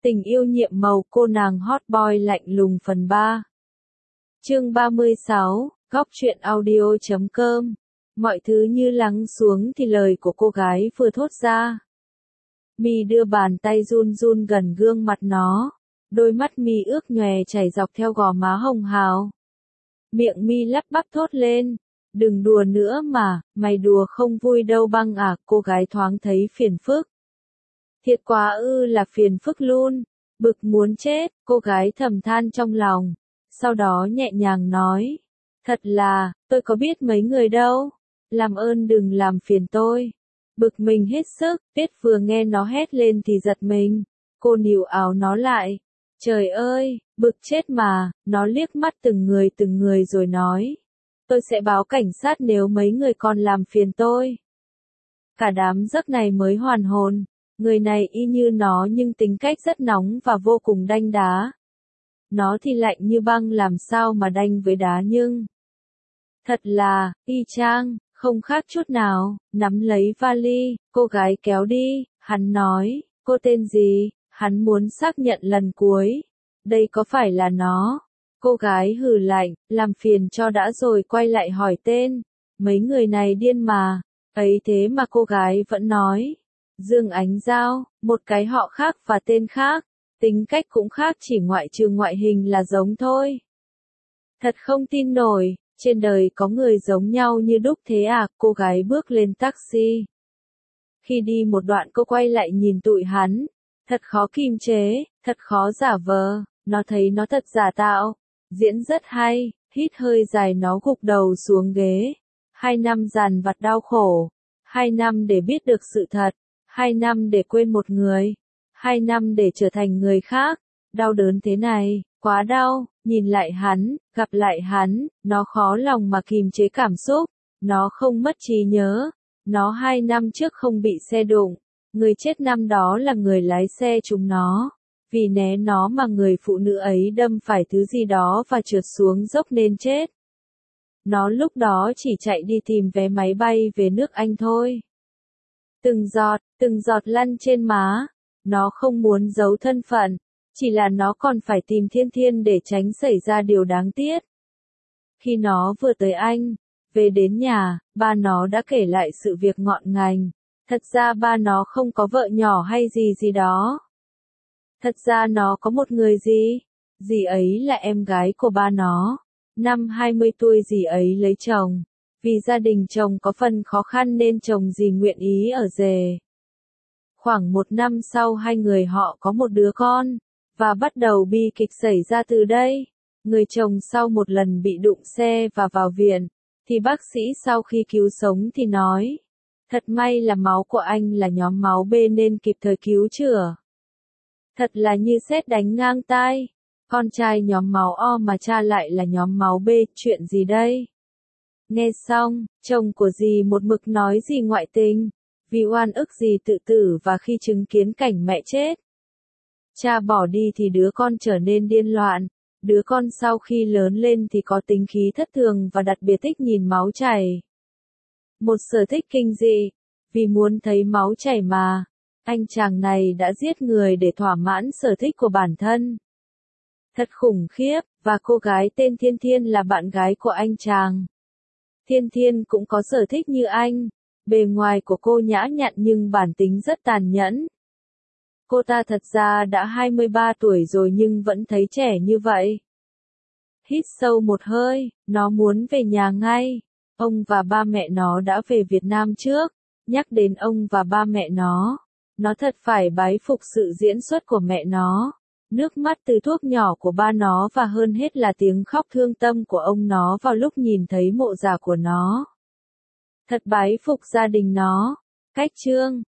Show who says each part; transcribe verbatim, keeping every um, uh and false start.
Speaker 1: Tình yêu nhiệm màu cô nàng hot boy lạnh lùng phần ba. Chương ba mươi sáu, góc truyện audio chấm com. Mọi thứ như lắng xuống thì lời của cô gái vừa thốt ra. Mi đưa bàn tay run run gần gương mặt nó, đôi mắt Mi ướt nhòe chảy dọc theo gò má hồng hào. Miệng Mi lắp bắp thốt lên, đừng đùa nữa mà, mày đùa không vui đâu băng à, cô gái thoáng thấy phiền phức. Thiệt quá ư là phiền phức luôn, bực muốn chết, cô gái thầm than trong lòng, sau đó nhẹ nhàng nói, thật là, tôi có biết mấy người đâu, làm ơn đừng làm phiền tôi. Bực mình hết sức, Tuyết vừa nghe nó hét lên thì giật mình, cô níu áo nó lại, trời ơi, bực chết mà, nó liếc mắt từng người từng người rồi nói, tôi sẽ báo cảnh sát nếu mấy người còn làm phiền tôi. Cả đám giấc này mới hoàn hồn. Người này y như nó nhưng tính cách rất nóng và vô cùng đanh đá. Nó thì lạnh như băng làm sao mà đanh với đá nhưng. Thật là, y chang, không khác chút nào, nắm lấy vali, cô gái kéo đi, hắn nói, cô tên gì, hắn muốn xác nhận lần cuối. Đây có phải là nó? Cô gái hừ lạnh, làm phiền cho đã rồi quay lại hỏi tên. Mấy người này điên mà, ấy thế mà cô gái vẫn nói. Dương Ánh Giao, một cái họ khác và tên khác, tính cách cũng khác chỉ ngoại trừ ngoại hình là giống thôi. Thật không tin nổi, trên đời có người giống nhau như đúc thế à, cô gái bước lên taxi. Khi đi một đoạn cô quay lại nhìn tụi hắn, thật khó kiềm chế, thật khó giả vờ, nó thấy nó thật giả tạo, diễn rất hay, hít hơi dài nó gục đầu xuống ghế. Hai năm dằn vặt đau khổ, hai năm để biết được sự thật. Hai năm để quên một người, hai năm để trở thành người khác, đau đớn thế này, quá đau, nhìn lại hắn, gặp lại hắn, nó khó lòng mà kìm chế cảm xúc, nó không mất trí nhớ, nó hai năm trước không bị xe đụng, người chết năm đó là người lái xe chúng nó, vì né nó mà người phụ nữ ấy đâm phải thứ gì đó và trượt xuống dốc nên chết. Nó lúc đó chỉ chạy đi tìm vé máy bay về nước Anh thôi. Từng giọt, từng giọt lăn trên má, nó không muốn giấu thân phận, chỉ là nó còn phải tìm Thiên Thiên để tránh xảy ra điều đáng tiếc. Khi nó vừa tới Anh, về đến nhà, ba nó đã kể lại sự việc ngọn ngành, thật ra ba nó không có vợ nhỏ hay gì gì đó. Thật ra nó có một người dì, dì ấy là em gái của ba nó, năm hai mươi tuổi dì ấy lấy chồng. Vì gia đình chồng có phần khó khăn nên chồng dì nguyện ý ở rể. Khoảng một năm sau hai người họ có một đứa con, và bắt đầu bi kịch xảy ra từ đây. Người chồng sau một lần bị đụng xe và vào viện, thì bác sĩ sau khi cứu sống thì nói, thật may là máu của anh là nhóm máu B nên kịp thời cứu chữa. Thật là như sét đánh ngang tai, con trai nhóm máu O mà cha lại là nhóm máu B, chuyện gì đây? Nghe xong, chồng của dì một mực nói dì ngoại tình, vì oan ức dì tự tử và khi chứng kiến cảnh mẹ chết. Cha bỏ đi thì đứa con trở nên điên loạn, đứa con sau khi lớn lên thì có tính khí thất thường và đặc biệt thích nhìn máu chảy. Một sở thích kinh dị, vì muốn thấy máu chảy mà, anh chàng này đã giết người để thỏa mãn sở thích của bản thân. Thật khủng khiếp, và cô gái tên Thiên Thiên là bạn gái của anh chàng. Thiên Thiên cũng có sở thích như anh, bề ngoài của cô nhã nhặn nhưng bản tính rất tàn nhẫn. Cô ta thật ra đã hai mươi ba tuổi rồi nhưng vẫn thấy trẻ như vậy. Hít sâu một hơi, nó muốn về nhà ngay. Ông và ba mẹ nó đã về Việt Nam trước, nhắc đến ông và ba mẹ nó, nó thật phải bái phục sự diễn xuất của mẹ nó. Nước mắt từ thuốc nhỏ của ba nó và hơn hết là tiếng khóc thương tâm của ông nó vào lúc nhìn thấy mộ già của nó. Thật bái phục gia đình nó. Cách chương